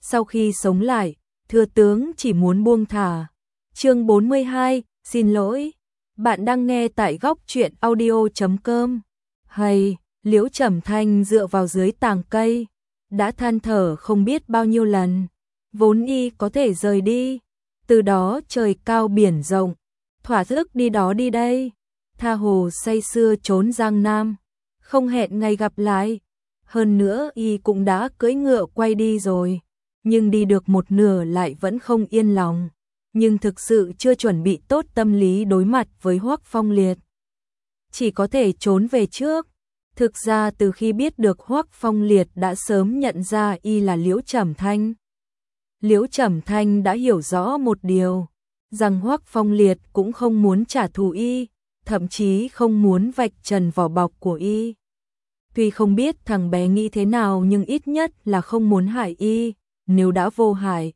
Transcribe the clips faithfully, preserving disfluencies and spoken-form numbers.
sau khi sống lại, thừa tướng chỉ muốn buông thả. Chương bốn mươi hai, xin lỗi. Bạn đang nghe tại góc truyện audio chấm com. Hay, Liễu Trầm Thanh dựa vào dưới tàng cây, đã than thở không biết bao nhiêu lần, vốn y có thể rời đi, từ đó trời cao biển rộng, thỏa thức đi đó đi đây, tha hồ say sưa trốn Giang Nam, không hẹn ngày gặp lại. Hơn nữa y cũng đã cưỡi ngựa quay đi rồi, nhưng đi được một nửa lại vẫn không yên lòng, nhưng thực sự chưa chuẩn bị tốt tâm lý đối mặt với Hoắc Phong Liệt. Chỉ có thể trốn về trước. Thực ra từ khi biết được Hoắc Phong Liệt đã sớm nhận ra y là Liễu Trầm Thanh. Liễu Trầm Thanh đã hiểu rõ một điều, rằng Hoắc Phong Liệt cũng không muốn trả thù y, thậm chí không muốn vạch trần vỏ bọc của y. Tuy không biết thằng bé nghĩ thế nào nhưng ít nhất là không muốn hại y, nếu đã vô hại.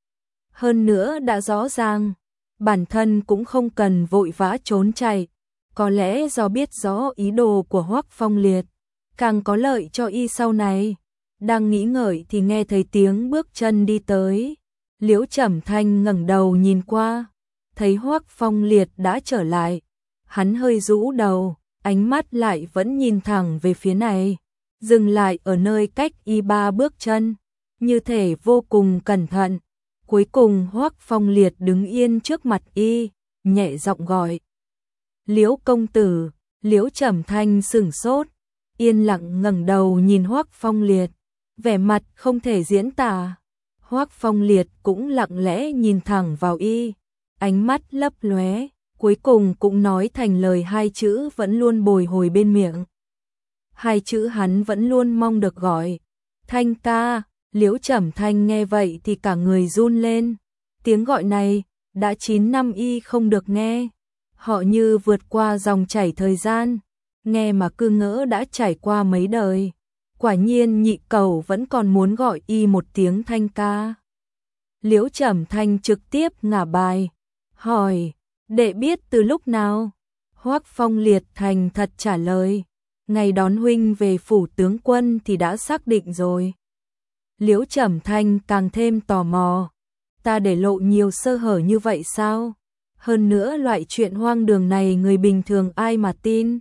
Hơn nữa đã rõ ràng, bản thân cũng không cần vội vã trốn chạy, có lẽ do biết rõ ý đồ của Hoắc Phong Liệt, càng có lợi cho y sau này. Đang nghĩ ngợi thì nghe thấy tiếng bước chân đi tới. Liễu Trầm Thanh ngẩng đầu nhìn qua, thấy Hoắc Phong Liệt đã trở lại. Hắn hơi rũ đầu, ánh mắt lại vẫn nhìn thẳng về phía này, dừng lại ở nơi cách y ba bước chân, như thể vô cùng cẩn thận. Cuối cùng Hoắc Phong Liệt đứng yên trước mặt y, nhẹ giọng gọi: "Liễu công tử." Liễu Trầm Thanh sửng sốt, yên lặng ngẩng đầu nhìn Hoắc Phong Liệt, vẻ mặt không thể diễn tả. Hoắc Phong Liệt cũng lặng lẽ nhìn thẳng vào y, ánh mắt lấp lóe, cuối cùng cũng nói thành lời hai chữ vẫn luôn bồi hồi bên miệng. Hai chữ hắn vẫn luôn mong được gọi: "Thanh ca." Liễu Trầm Thanh nghe vậy thì cả người run lên, tiếng gọi này đã chín năm y không được nghe. Họ như vượt qua dòng chảy thời gian, nghe mà cứ ngỡ đã trải qua mấy đời. Quả nhiên nhị cẩu vẫn còn muốn gọi y một tiếng Thanh ca. Liễu Trầm Thanh trực tiếp ngả bài, hỏi: "Đệ biết từ lúc nào?" Hoắc Phong Liệt thành thật trả lời: "Ngày đón huynh về phủ tướng quân thì đã xác định rồi." Liễu Trầm Thanh càng thêm tò mò: "Ta để lộ nhiều sơ hở như vậy sao? Hơn nữa loại chuyện hoang đường này người bình thường ai mà tin?"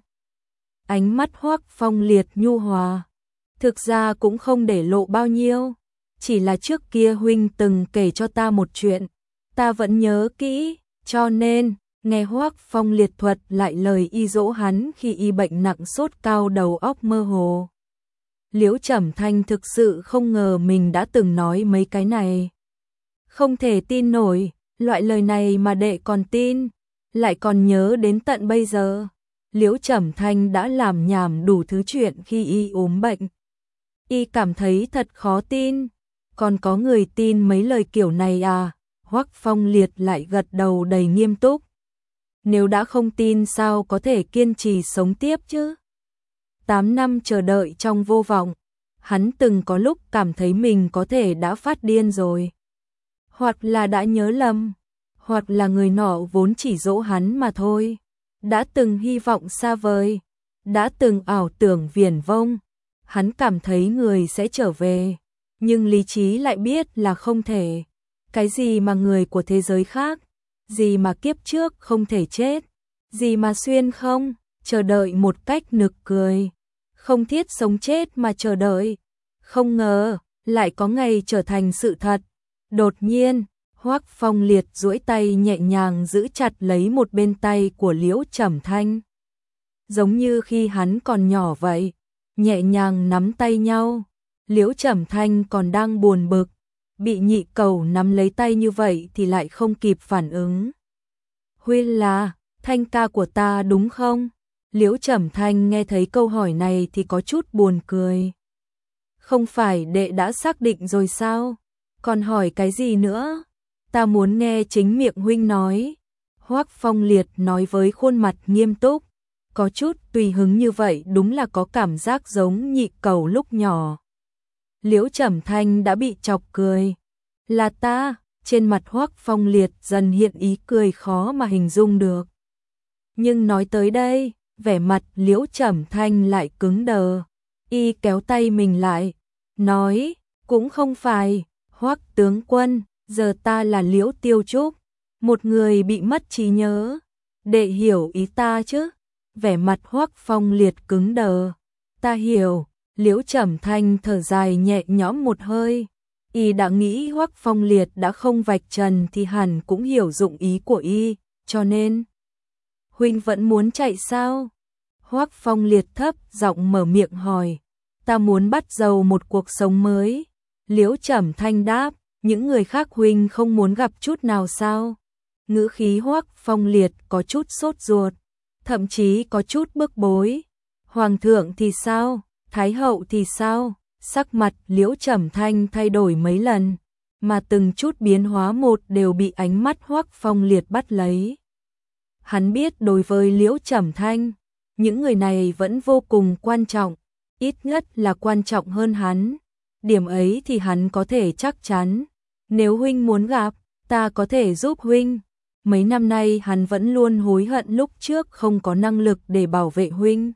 Ánh mắt Hoắc Phong Liệt nhu hòa: "Thực ra cũng không để lộ bao nhiêu, chỉ là trước kia huynh từng kể cho ta một chuyện, ta vẫn nhớ kỹ, cho nên." Nghe Hoắc Phong Liệt thuật lại lời y dỗ hắn khi y bệnh nặng sốt cao đầu óc mơ hồ. Liễu Trầm Thanh thực sự không ngờ mình đã từng nói mấy cái này. Không thể tin nổi, loại lời này mà đệ còn tin, lại còn nhớ đến tận bây giờ. Liễu Trầm Thanh đã làm nhảm đủ thứ chuyện khi y ốm bệnh. Y cảm thấy thật khó tin, còn có người tin mấy lời kiểu này à? Hoắc Phong Liệt lại gật đầu đầy nghiêm túc. Nếu đã không tin sao có thể kiên trì sống tiếp chứ? Tám năm chờ đợi trong vô vọng, hắn từng có lúc cảm thấy mình có thể đã phát điên rồi. Hoặc là đã nhớ lầm, hoặc là người nọ vốn chỉ dỗ hắn mà thôi. Đã từng hy vọng xa vời, đã từng ảo tưởng viển vông. Hắn cảm thấy người sẽ trở về, nhưng lý trí lại biết là không thể. Cái gì mà người của thế giới khác, gì mà kiếp trước không thể chết, gì mà xuyên không, chờ đợi một cách nực cười. Không thiết sống chết mà chờ đợi. Không ngờ, lại có ngày trở thành sự thật. Đột nhiên, Hoắc Phong Liệt duỗi tay nhẹ nhàng giữ chặt lấy một bên tay của Liễu Trầm Thanh. Giống như khi hắn còn nhỏ vậy, nhẹ nhàng nắm tay nhau. Liễu Trầm Thanh còn đang buồn bực, bị nhị cẩu nắm lấy tay như vậy thì lại không kịp phản ứng. "Huynh là Thanh ca của ta đúng không?" Liễu Trầm Thanh nghe thấy câu hỏi này thì có chút buồn cười. "Không phải đệ đã xác định rồi sao? Còn hỏi cái gì nữa? Ta muốn nghe chính miệng huynh nói." Hoắc Phong Liệt nói với khuôn mặt nghiêm túc, có chút tùy hứng như vậy đúng là có cảm giác giống nhị cẩu lúc nhỏ. Liễu Trầm Thanh đã bị chọc cười. "Là ta." Trên mặt Hoắc Phong Liệt dần hiện ý cười khó mà hình dung được. Nhưng nói tới đây, vẻ mặt Liễu Trầm Thanh lại cứng đờ. Y kéo tay mình lại, nói: "Cũng không phải." Hoắc tướng quân, giờ ta là Liễu Tiêu Trúc, một người bị mất trí nhớ. Đệ hiểu ý ta chứ? Vẻ mặt Hoắc Phong Liệt cứng đờ. Ta hiểu. Liễu Trầm Thanh thở dài nhẹ nhõm một hơi. Y đã nghĩ Hoắc Phong Liệt đã không vạch trần thì hẳn cũng hiểu dụng ý của y, cho nên huynh vẫn muốn chạy sao? Hoắc Phong Liệt thấp giọng mở miệng hỏi. Ta muốn bắt đầu một cuộc sống mới. Liễu Trầm Thanh đáp, những người khác huynh không muốn gặp chút nào sao? Ngữ khí Hoắc Phong Liệt có chút sốt ruột, thậm chí có chút bức bối. Hoàng thượng thì sao? Thái hậu thì sao? Sắc mặt Liễu Trầm Thanh thay đổi mấy lần, mà từng chút biến hóa một đều bị ánh mắt Hoắc Phong Liệt bắt lấy. Hắn biết đối với Liễu Trầm Thanh, những người này vẫn vô cùng quan trọng, ít nhất là quan trọng hơn hắn. Điểm ấy thì hắn có thể chắc chắn. Nếu huynh muốn gặp, ta có thể giúp huynh. Mấy năm nay hắn vẫn luôn hối hận lúc trước không có năng lực để bảo vệ huynh.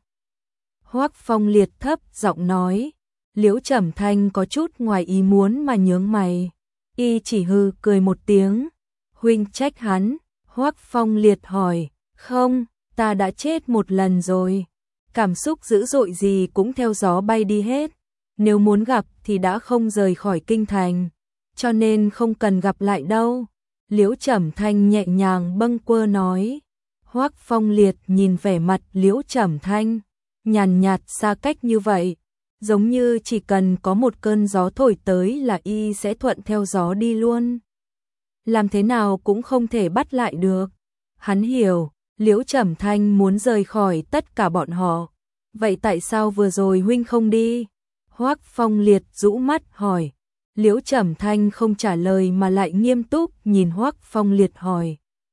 Hoắc Phong Liệt thấp giọng nói. Liễu Trầm Thanh có chút ngoài ý muốn mà nhướng mày. Y chỉ hừ cười một tiếng. Huynh trách hắn. Hoắc Phong Liệt hỏi. Không, ta đã chết một lần rồi. Cảm xúc dữ dội gì cũng theo gió bay đi hết. Nếu muốn gặp thì đã không rời khỏi kinh thành, cho nên không cần gặp lại đâu. Liễu Trầm Thanh nhẹ nhàng bâng quơ nói. Hoắc Phong Liệt nhìn vẻ mặt Liễu Trầm Thanh, nhàn nhạt xa cách như vậy, giống như chỉ cần có một cơn gió thổi tới là y sẽ thuận theo gió đi luôn. Làm thế nào cũng không thể bắt lại được. Hắn hiểu, Liễu Trầm Thanh muốn rời khỏi tất cả bọn họ. Vậy tại sao vừa rồi huynh không đi? Hoắc Phong Liệt rũ mắt hỏi. Liễu Trầm Thanh không trả lời mà lại nghiêm túc nhìn Hoắc Phong Liệt hỏi.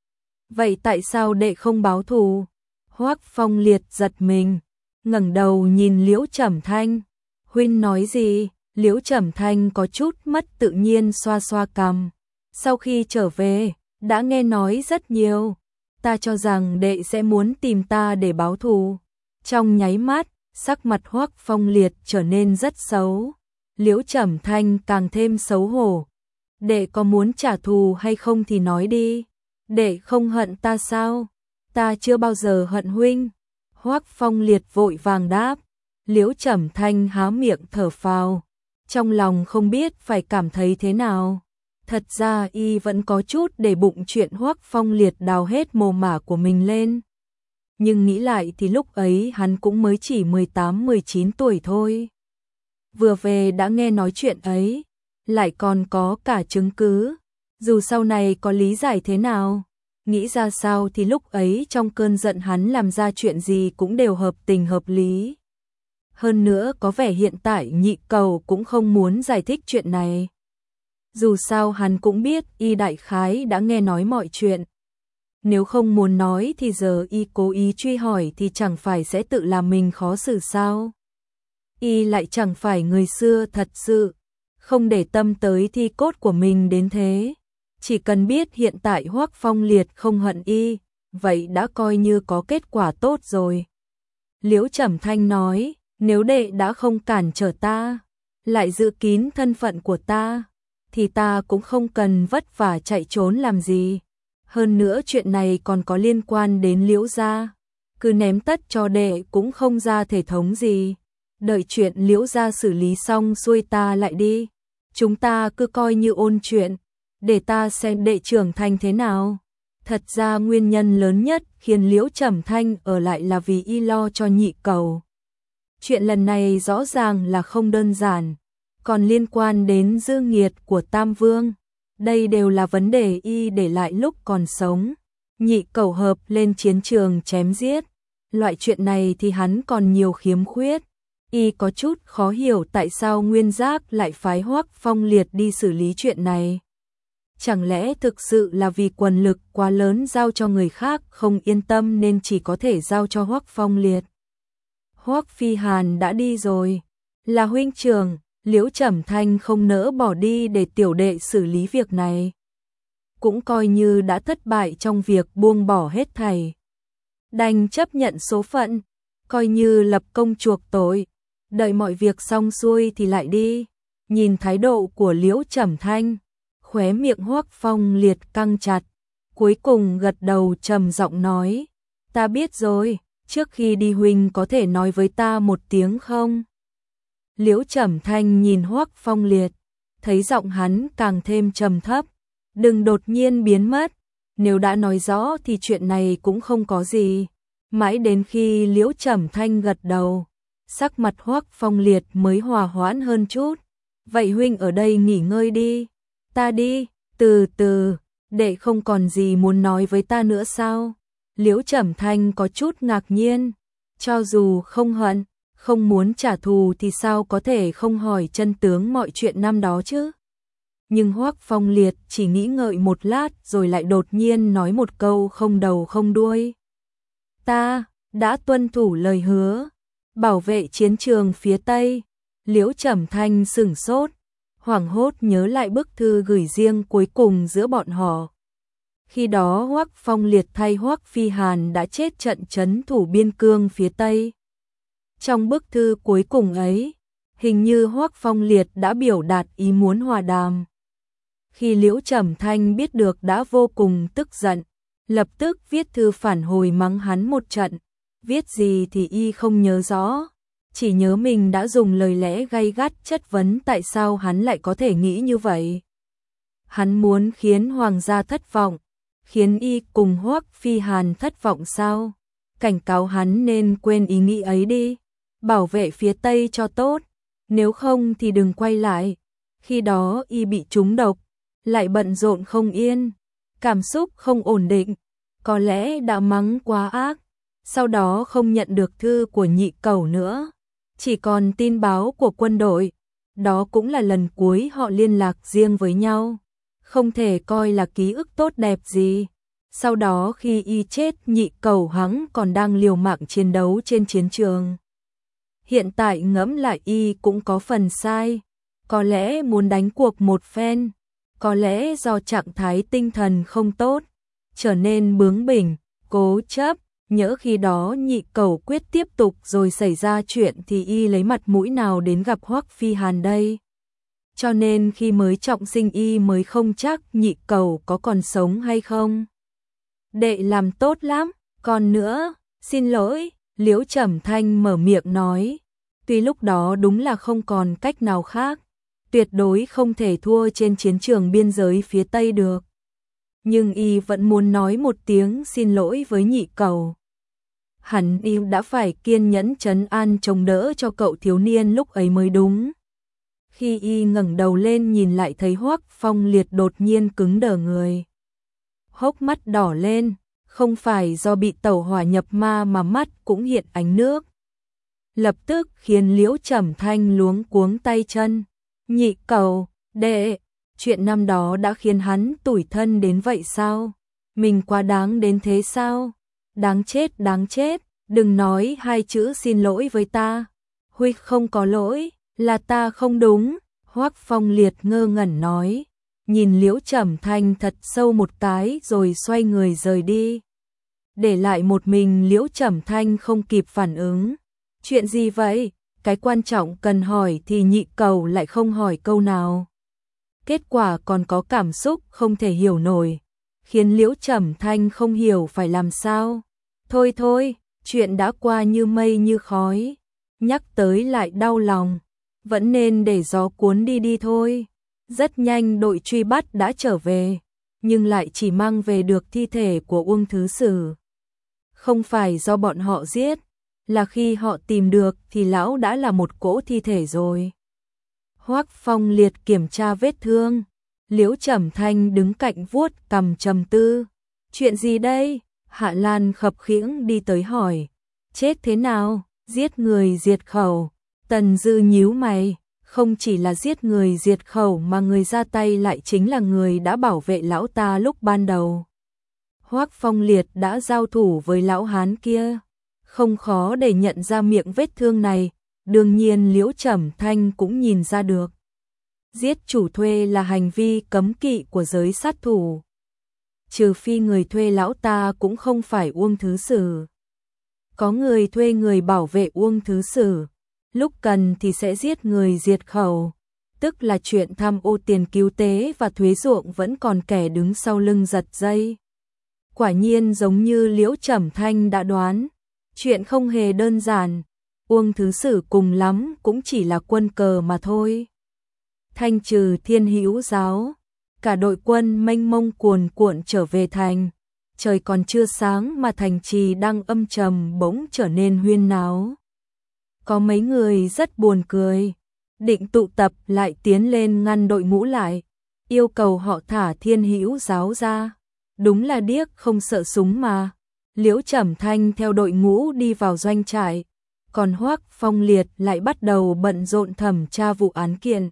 Vậy tại sao đệ không báo thù? Hoắc Phong Liệt giật mình, ngẩng đầu nhìn Liễu Trầm Thanh. Huynh nói gì? Liễu Trầm Thanh có chút mất tự nhiên xoa xoa cằm. Sau khi trở về, đã nghe nói rất nhiều. Ta cho rằng đệ sẽ muốn tìm ta để báo thù. Trong nháy mắt, sắc mặt Hoắc Phong Liệt trở nên rất xấu. Liễu Trầm Thanh càng thêm xấu hổ. Đệ có muốn trả thù hay không thì nói đi. Đệ không hận ta sao? Ta chưa bao giờ hận huynh. Hoắc Phong Liệt vội vàng đáp. Liễu Trầm Thanh há miệng thở phào, trong lòng không biết phải cảm thấy thế nào. Thật ra y vẫn có chút để bụng chuyện Hoắc Phong Liệt đào hết mồ mả của mình lên. Nhưng nghĩ lại thì lúc ấy hắn cũng mới chỉ mười tám mười chín tuổi thôi. Vừa về đã nghe nói chuyện ấy, lại còn có cả chứng cứ. Dù sau này có lý giải thế nào, nghĩ ra sao thì lúc ấy trong cơn giận hắn làm ra chuyện gì cũng đều hợp tình hợp lý. Hơn nữa có vẻ hiện tại Nhị Cầu cũng không muốn giải thích chuyện này. Dù sao hắn cũng biết y đại khái đã nghe nói mọi chuyện. Nếu không muốn nói thì giờ y cố ý truy hỏi thì chẳng phải sẽ tự làm mình khó xử sao? Y lại chẳng phải người xưa thật sự, không để tâm tới thi cốt của mình đến thế. Chỉ cần biết hiện tại Hoắc Phong Liệt không hận y, vậy đã coi như có kết quả tốt rồi. Liễu Trầm Thanh nói, nếu đệ đã không cản trở ta, lại giữ kín thân phận của ta, thì ta cũng không cần vất vả chạy trốn làm gì. Hơn nữa chuyện này còn có liên quan đến Liễu gia, cứ ném tất cho đệ cũng không ra thể thống gì. Đợi chuyện Liễu gia xử lý xong xuôi ta lại đi. Chúng ta cứ coi như ôn chuyện, để ta xem đệ trưởng thành thế nào. Thật ra nguyên nhân lớn nhất khiến Liễu Trầm Thanh ở lại là vì y lo cho Nhị Cầu. Chuyện lần này rõ ràng là không đơn giản, còn liên quan đến dư nghiệt của Tam Vương. Đây đều là vấn đề y để lại lúc còn sống. Nhị Cầu hợp lên chiến trường chém giết. Loại chuyện này thì hắn còn nhiều khiếm khuyết. Y có chút khó hiểu tại sao Nguyên Giác lại phái Hoắc Phong Liệt đi xử lý chuyện này. Chẳng lẽ thực sự là vì quyền lực quá lớn giao cho người khác không yên tâm nên chỉ có thể giao cho Hoắc Phong Liệt. Hoắc Phi Hàn đã đi rồi, là huynh trưởng. Liễu Trầm Thanh không nỡ bỏ đi để tiểu đệ xử lý việc này. Cũng coi như đã thất bại trong việc buông bỏ hết thảy. Đành chấp nhận số phận, coi như lập công chuộc tội. Đợi mọi việc xong xuôi thì lại đi. nhìn thái độ của Liễu Trầm Thanh, khóe miệng Hoắc Phong Liệt căng chặt, cuối cùng gật đầu trầm giọng nói, ta biết rồi, trước khi đi huynh có thể nói với ta một tiếng không? Liễu Trầm Thanh nhìn Hoắc Phong Liệt, thấy giọng hắn càng thêm trầm thấp, đừng đột nhiên biến mất, nếu đã nói rõ thì chuyện này cũng không có gì. Mãi đến khi Liễu Trầm Thanh gật đầu, sắc mặt Hoắc Phong Liệt mới hòa hoãn hơn chút. Vậy huynh ở đây nghỉ ngơi đi, ta đi, từ từ, đệ không còn gì muốn nói với ta nữa sao? Liễu Trầm Thanh có chút ngạc nhiên, cho dù không hận, không muốn trả thù thì sao có thể không hỏi chân tướng mọi chuyện năm đó chứ? Nhưng Hoắc Phong Liệt chỉ nghĩ ngợi một lát rồi lại đột nhiên nói một câu không đầu không đuôi. Ta đã tuân thủ lời hứa, bảo vệ chiến trường phía Tây. Liễu Trầm Thanh sửng sốt, hoảng hốt nhớ lại bức thư gửi riêng cuối cùng giữa bọn họ. Khi đó Hoắc Phong Liệt thay Hoắc Phi Hàn đã chết trận trấn thủ biên cương phía Tây. Trong bức thư cuối cùng ấy, hình như Hoắc Phong Liệt đã biểu đạt ý muốn hòa đàm. Khi Liễu Trầm Thanh biết được đã vô cùng tức giận, lập tức viết thư phản hồi mắng hắn một trận, viết gì thì y không nhớ rõ, chỉ nhớ mình đã dùng lời lẽ gay gắt chất vấn tại sao hắn lại có thể nghĩ như vậy. Hắn muốn khiến hoàng gia thất vọng, khiến y cùng Hoắc Phi Hàn thất vọng sao? Cảnh cáo hắn nên quên ý nghĩ ấy đi, bảo vệ phía Tây cho tốt, nếu không thì đừng quay lại. Khi đó y bị trúng độc, lại bận rộn không yên, cảm xúc không ổn định, có lẽ đã mắng quá ác, sau đó không nhận được thư của nhị cẩu nữa, chỉ còn tin báo của quân đội, đó cũng là lần cuối họ liên lạc riêng với nhau, không thể coi là ký ức tốt đẹp gì. Sau đó khi y chết nhị cẩu hắn còn đang liều mạng chiến đấu trên chiến trường. Hiện tại ngẫm lại y cũng có phần sai, có lẽ muốn đánh cuộc một phen, có lẽ do trạng thái tinh thần không tốt, trở nên bướng bỉnh, cố chấp, nhỡ khi đó nhị cẩu quyết tiếp tục rồi xảy ra chuyện thì y lấy mặt mũi nào đến gặp Hoắc Phi Hàn đây. Cho nên khi mới trọng sinh y mới không chắc nhị cẩu có còn sống hay không. Đệ làm tốt lắm, còn nữa, xin lỗi, Liễu Trầm Thanh mở miệng nói, tuy lúc đó đúng là không còn cách nào khác, tuyệt đối không thể thua trên chiến trường biên giới phía Tây được. Nhưng y vẫn muốn nói một tiếng xin lỗi với nhị cẩu. Hẳn y đã phải kiên nhẫn trấn an chống đỡ cho cậu thiếu niên lúc ấy mới đúng. Khi y ngẩng đầu lên nhìn lại thấy Hoắc Phong Liệt đột nhiên cứng đờ người. Hốc mắt đỏ lên, không phải do bị tẩu hỏa nhập ma mà mắt cũng hiện ánh nước. Lập tức khiến Liễu Trầm Thanh luống cuống tay chân. Nhị cẩu, đệ, chuyện năm đó đã khiến hắn tủi thân đến vậy sao? Mình quá đáng đến thế sao? Đáng chết, đáng chết, đừng nói hai chữ xin lỗi với ta. Huy không có lỗi, là ta không đúng. Hoắc Phong Liệt ngơ ngẩn nói, nhìn Liễu Trầm Thanh thật sâu một cái rồi xoay người rời đi. Để lại một mình Liễu Trầm Thanh không kịp phản ứng. Chuyện gì vậy? Cái quan trọng cần hỏi thì nhị cẩu lại không hỏi câu nào. Kết quả còn có cảm xúc không thể hiểu nổi, khiến Liễu Trầm Thanh không hiểu phải làm sao. Thôi thôi, chuyện đã qua như mây như khói, nhắc tới lại đau lòng, vẫn nên để gió cuốn đi đi thôi. Rất nhanh đội truy bắt đã trở về, nhưng lại chỉ mang về được thi thể của Uông Thứ Sử. Không phải do bọn họ giết, là khi họ tìm được thì lão đã là một cỗ thi thể rồi. Hoắc Phong Liệt kiểm tra vết thương, Liễu Trầm Thanh đứng cạnh vuốt cằm trầm tư. Chuyện gì đây? Hạ Lan khập khiễng đi tới hỏi. Chết thế nào? Giết người diệt khẩu. Tần Dư nhíu mày, không chỉ là giết người diệt khẩu mà người ra tay lại chính là người đã bảo vệ lão ta lúc ban đầu. Hoắc Phong Liệt đã giao thủ với lão hán kia, không khó để nhận ra miệng vết thương này, đương nhiên Liễu Trầm Thanh cũng nhìn ra được. Giết chủ thuê là hành vi cấm kỵ của giới sát thủ. Trừ phi người thuê lão ta cũng không phải Uông Thứ Sử. Có người thuê người bảo vệ Uông Thứ Sử, lúc cần thì sẽ giết người diệt khẩu, tức là chuyện tham ô tiền cứu tế và thuế ruộng vẫn còn kẻ đứng sau lưng giật dây. Quả nhiên giống như Liễu Trầm Thanh đã đoán, chuyện không hề đơn giản, Uông Thứ Sử cùng lắm cũng chỉ là quân cờ mà thôi. Thanh trừ Thiên Hữu giáo, cả đội quân mênh mông cuồn cuộn trở về thành, trời còn chưa sáng mà thành trì đang âm trầm bỗng trở nên huyên náo. Có mấy người rất buồn cười, định tụ tập lại tiến lên ngăn đội ngũ lại, yêu cầu họ thả Thiên Hữu giáo ra. Đúng là điếc không sợ súng mà. Liễu Trầm Thanh theo đội ngũ đi vào doanh trại, còn Hoắc Phong Liệt lại bắt đầu bận rộn thẩm tra vụ án kiện,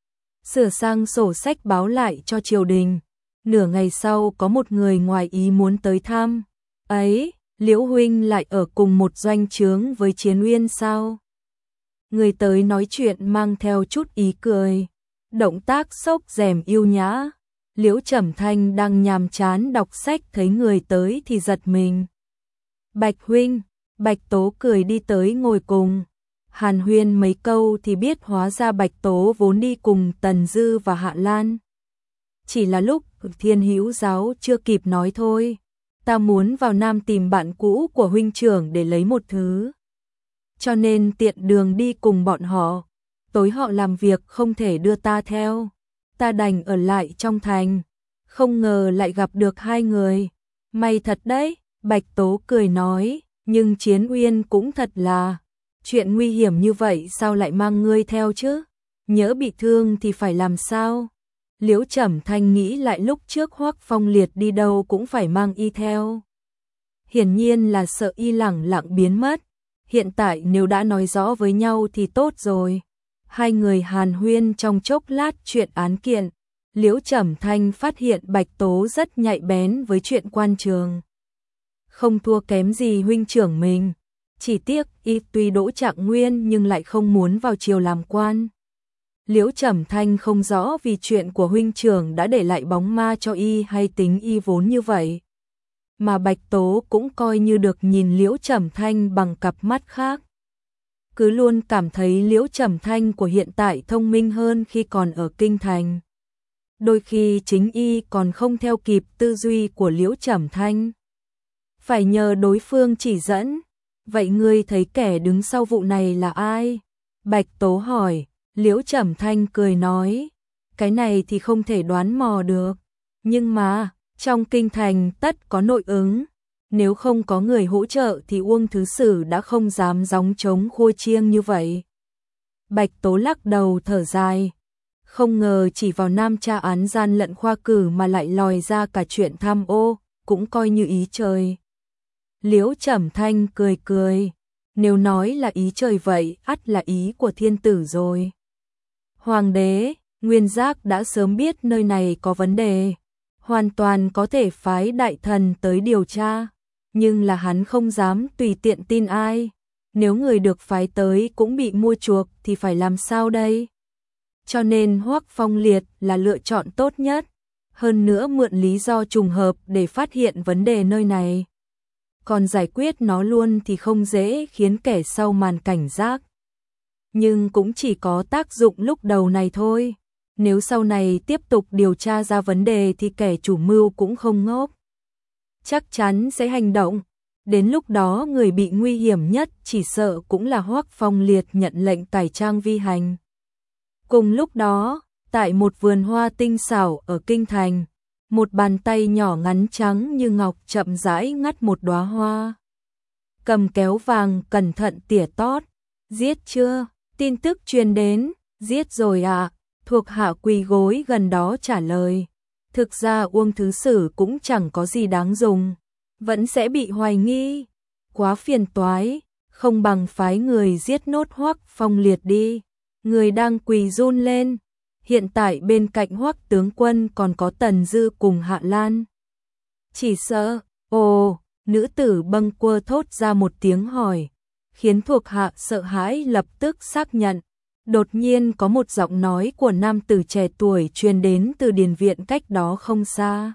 sửa sang sổ sách báo lại cho triều đình. Nửa ngày sau có một người ngoài ý muốn tới thăm. Ấy, Liễu huynh lại ở cùng một doanh trướng với Chiến Uyên sao? Người tới nói chuyện mang theo chút ý cười, động tác xốc rèm yêu nhã. Liễu Trầm Thanh đang nhàm chán đọc sách thấy người tới thì giật mình. Bạch huynh, Bạch Tố cười đi tới ngồi cùng. Hàn huyên mấy câu thì biết hóa ra Bạch Tố vốn đi cùng Tần Dư và Hạ Lan. Chỉ là lúc Thiên Hữu giáo chưa kịp nói thôi. Ta muốn vào Nam tìm bạn cũ của huynh trưởng để lấy một thứ, cho nên tiện đường đi cùng bọn họ. Tối họ làm việc không thể đưa ta theo, ta đành ở lại trong thành. Không ngờ lại gặp được hai người. May thật đấy, Bạch Tố cười nói, nhưng Chiến Uyên cũng thật là, chuyện nguy hiểm như vậy sao lại mang ngươi theo chứ? Nhỡ bị thương thì phải làm sao? Liễu Trầm Thanh nghĩ lại lúc trước Hoắc Phong Liệt đi đâu cũng phải mang y theo. Hiển nhiên là sợ y lẳng lặng biến mất. Hiện tại nếu đã nói rõ với nhau thì tốt rồi. Hai người hàn huyên trong chốc lát chuyện án kiện. Liễu Trầm Thanh phát hiện Bạch Tố rất nhạy bén với chuyện quan trường, không thua kém gì huynh trưởng mình. Chỉ tiếc y tuy đỗ trạng nguyên nhưng lại không muốn vào triều làm quan. Liễu Trầm Thanh không rõ vì chuyện của huynh trưởng đã để lại bóng ma cho y hay tính y vốn như vậy. Mà Bạch Tố cũng coi như được nhìn Liễu Trầm Thanh bằng cặp mắt khác. Cứ luôn cảm thấy Liễu Trầm Thanh của hiện tại thông minh hơn khi còn ở kinh thành. Đôi khi chính y còn không theo kịp tư duy của Liễu Trầm Thanh, phải nhờ đối phương chỉ dẫn. Vậy ngươi thấy kẻ đứng sau vụ này là ai? Bạch Tố hỏi. Liễu Trầm Thanh cười nói, cái này thì không thể đoán mò được, nhưng mà trong kinh thành tất có nội ứng, nếu không có người hỗ trợ thì Uông Thứ Sử đã không dám gióng trống khua chiêng như vậy. Bạch Tố lắc đầu thở dài, không ngờ chỉ vào Nam tra án gian lận khoa cử mà lại lòi ra cả chuyện tham ô, cũng coi như ý trời. Liễu Trầm Thanh cười cười, nếu nói là ý trời vậy, ắt là ý của thiên tử rồi. Hoàng đế, Nguyên Giác đã sớm biết nơi này có vấn đề, hoàn toàn có thể phái đại thần tới điều tra, nhưng là hắn không dám tùy tiện tin ai. Nếu người được phái tới cũng bị mua chuộc thì phải làm sao đây? Cho nên Hoắc Phong Liệt là lựa chọn tốt nhất, hơn nữa mượn lý do trùng hợp để phát hiện vấn đề nơi này. Còn giải quyết nó luôn thì không dễ, khiến kẻ sau màn cảnh giác. Nhưng cũng chỉ có tác dụng lúc đầu này thôi. Nếu sau này tiếp tục điều tra ra vấn đề thì kẻ chủ mưu cũng không ngốc, chắc chắn sẽ hành động. Đến lúc đó người bị nguy hiểm nhất chỉ sợ cũng là Hoắc Phong Liệt nhận lệnh cải trang vi hành. Cùng lúc đó, tại một vườn hoa tinh xảo ở kinh thành, một bàn tay nhỏ ngắn trắng như ngọc chậm rãi ngắt một đóa hoa. Cầm kéo vàng cẩn thận tỉa tót. Giết chưa? Tin tức truyền đến. Giết rồi ạ. À? Thuộc hạ quỳ gối gần đó trả lời. Thực ra Uông Thứ Sử cũng chẳng có gì đáng dùng, vẫn sẽ bị hoài nghi. Quá phiền toái, không bằng phái người giết nốt Hoắc Phong Liệt đi. Người đang quỳ run lên. Hiện tại bên cạnh Hoắc tướng quân còn có Tần Dư cùng Hạ Lan. Chỉ sợ, ồ, nữ tử bâng quơ thốt ra một tiếng hỏi, khiến thuộc hạ sợ hãi lập tức xác nhận. Đột nhiên có một giọng nói của nam tử trẻ tuổi truyền đến từ điền viện cách đó không xa.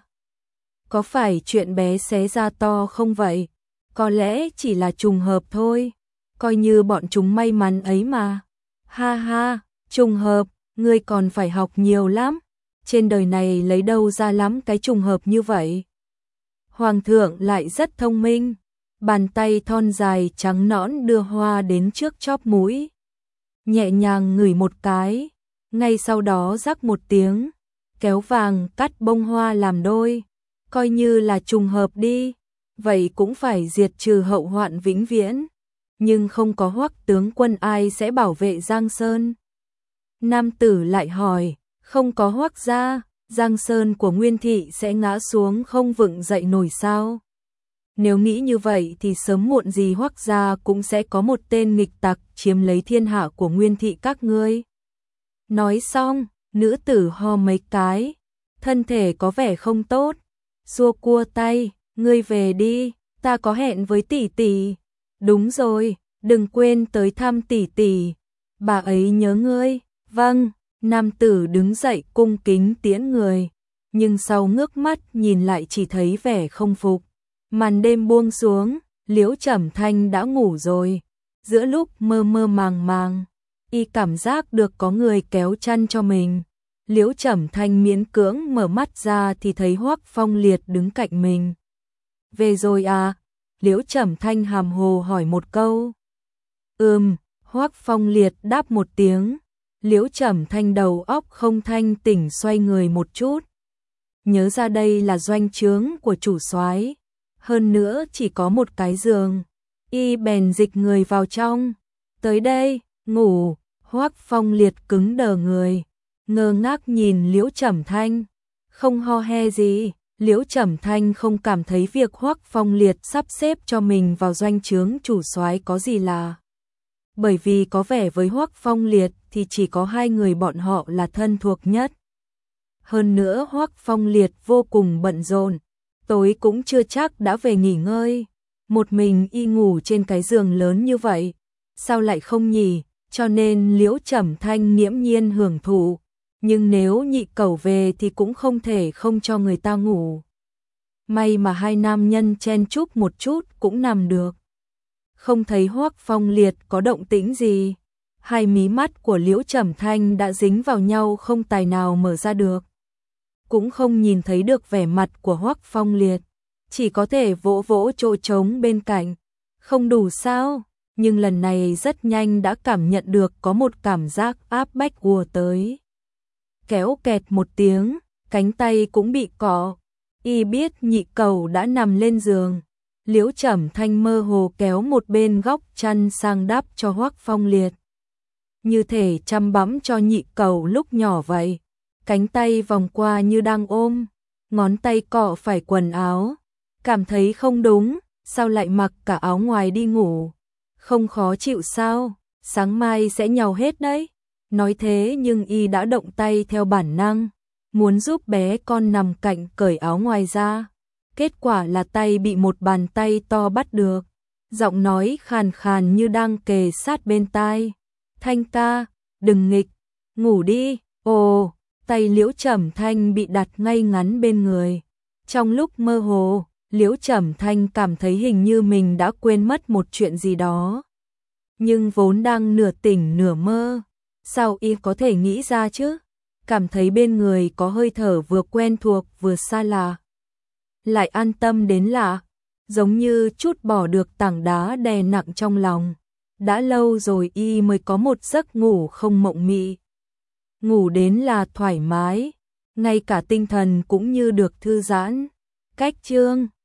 Có phải chuyện bé xé ra to không vậy? Có lẽ chỉ là trùng hợp thôi, coi như bọn chúng may mắn ấy mà. Ha ha, trùng hợp. ngươi còn phải học nhiều lắm, trên đời này lấy đâu ra lắm cái trùng hợp như vậy. Hoàng thượng lại rất thông minh, bàn tay thon dài trắng nõn đưa hoa đến trước chóp mũi, nhẹ nhàng ngửi một cái, ngay sau đó rắc một tiếng, kéo vàng cắt bông hoa làm đôi, coi như là trùng hợp đi, vậy cũng phải diệt trừ hậu hoạn vĩnh viễn, nhưng không có Hoắc tướng quân ai sẽ bảo vệ Giang Sơn. Nam tử lại hỏi, không có Hoắc gia, Giang Sơn của Nguyên thị sẽ ngã xuống không vững dậy nổi sao? Nếu nghĩ như vậy thì sớm muộn gì Hoắc gia cũng sẽ có một tên nghịch tặc chiếm lấy thiên hạ của Nguyên thị các ngươi. Nói xong, nữ tử ho mấy cái, thân thể có vẻ không tốt, xua cua tay, ngươi về đi, ta có hẹn với tỷ tỷ. Đúng rồi, đừng quên tới thăm tỷ tỷ, bà ấy nhớ ngươi. Vâng, nam tử đứng dậy cung kính tiễn người, nhưng sau ngước mắt nhìn lại chỉ thấy vẻ không phục. Màn đêm buông xuống, Liễu Trầm Thanh đã ngủ rồi, giữa lúc mơ mơ màng màng, y cảm giác được có người kéo chăn cho mình. Liễu Trầm Thanh miễn cưỡng mở mắt ra thì thấy Hoắc Phong Liệt đứng cạnh mình. Về rồi à? Liễu Trầm Thanh hàm hồ hỏi một câu. Ừm, Hoắc Phong Liệt đáp một tiếng. Liễu Trầm Thanh đầu óc không thanh tỉnh xoay người một chút. Nhớ ra đây là doanh trướng của chủ soái, hơn nữa chỉ có một cái giường. Y bèn dịch người vào trong. Tới đây, ngủ. Hoắc Phong Liệt cứng đờ người, ngơ ngác nhìn Liễu Trầm Thanh, không ho he gì. Liễu Trầm Thanh không cảm thấy việc Hoắc Phong Liệt sắp xếp cho mình vào doanh trướng chủ soái có gì lạ. Bởi vì có vẻ với Hoắc Phong Liệt thì chỉ có hai người bọn họ là thân thuộc nhất. Hơn nữa Hoắc Phong Liệt vô cùng bận rộn, tối cũng chưa chắc đã về nghỉ ngơi. Một mình y ngủ trên cái giường lớn như vậy, sao lại không nhỉ? Cho nên Liễu Trầm Thanh nghiễm nhiên hưởng thụ. Nhưng nếu nhị cẩu về thì cũng không thể không cho người ta ngủ. May mà hai nam nhân chen chúc một chút cũng nằm được. Không thấy Hoắc Phong Liệt có động tĩnh gì. Hai mí mắt của Liễu Trầm Thanh đã dính vào nhau không tài nào mở ra được. Cũng không nhìn thấy được vẻ mặt của Hoắc Phong Liệt, chỉ có thể vỗ vỗ chỗ trống bên cạnh. Không đủ sao? Nhưng lần này rất nhanh đã cảm nhận được có một cảm giác áp bách ùa tới. Kéo kẹt một tiếng, cánh tay cũng bị cọ. Y biết nhị cẩu đã nằm lên giường. Liễu Trầm Thanh mơ hồ kéo một bên góc chăn sang đắp cho Hoắc Phong Liệt, như thể chăm bẵm cho nhị cẩu lúc nhỏ vậy. Cánh tay vòng qua như đang ôm, ngón tay cọ phải quần áo, cảm thấy không đúng, sao lại mặc cả áo ngoài đi ngủ? Không khó chịu sao? Sáng mai sẽ nhàu hết đấy. Nói thế nhưng y đã động tay theo bản năng, muốn giúp bé con nằm cạnh cởi áo ngoài ra. Kết quả là tay bị một bàn tay to bắt được. Giọng nói khàn khàn như đang kề sát bên tai. Thanh ca, đừng nghịch, ngủ đi. Ồ, tay Liễu Trầm Thanh bị đặt ngay ngắn bên người. Trong lúc mơ hồ, Liễu Trầm Thanh cảm thấy hình như mình đã quên mất một chuyện gì đó. Nhưng vốn đang nửa tỉnh nửa mơ, sao y có thể nghĩ ra chứ? Cảm thấy bên người có hơi thở vừa quen thuộc vừa xa lạ. Lại an tâm đến lạ, giống như chút bỏ được tảng đá đè nặng trong lòng. Đã lâu rồi y mới có một giấc ngủ không mộng mị. Ngủ đến là thoải mái, ngay cả tinh thần cũng như được thư giãn. Cách chương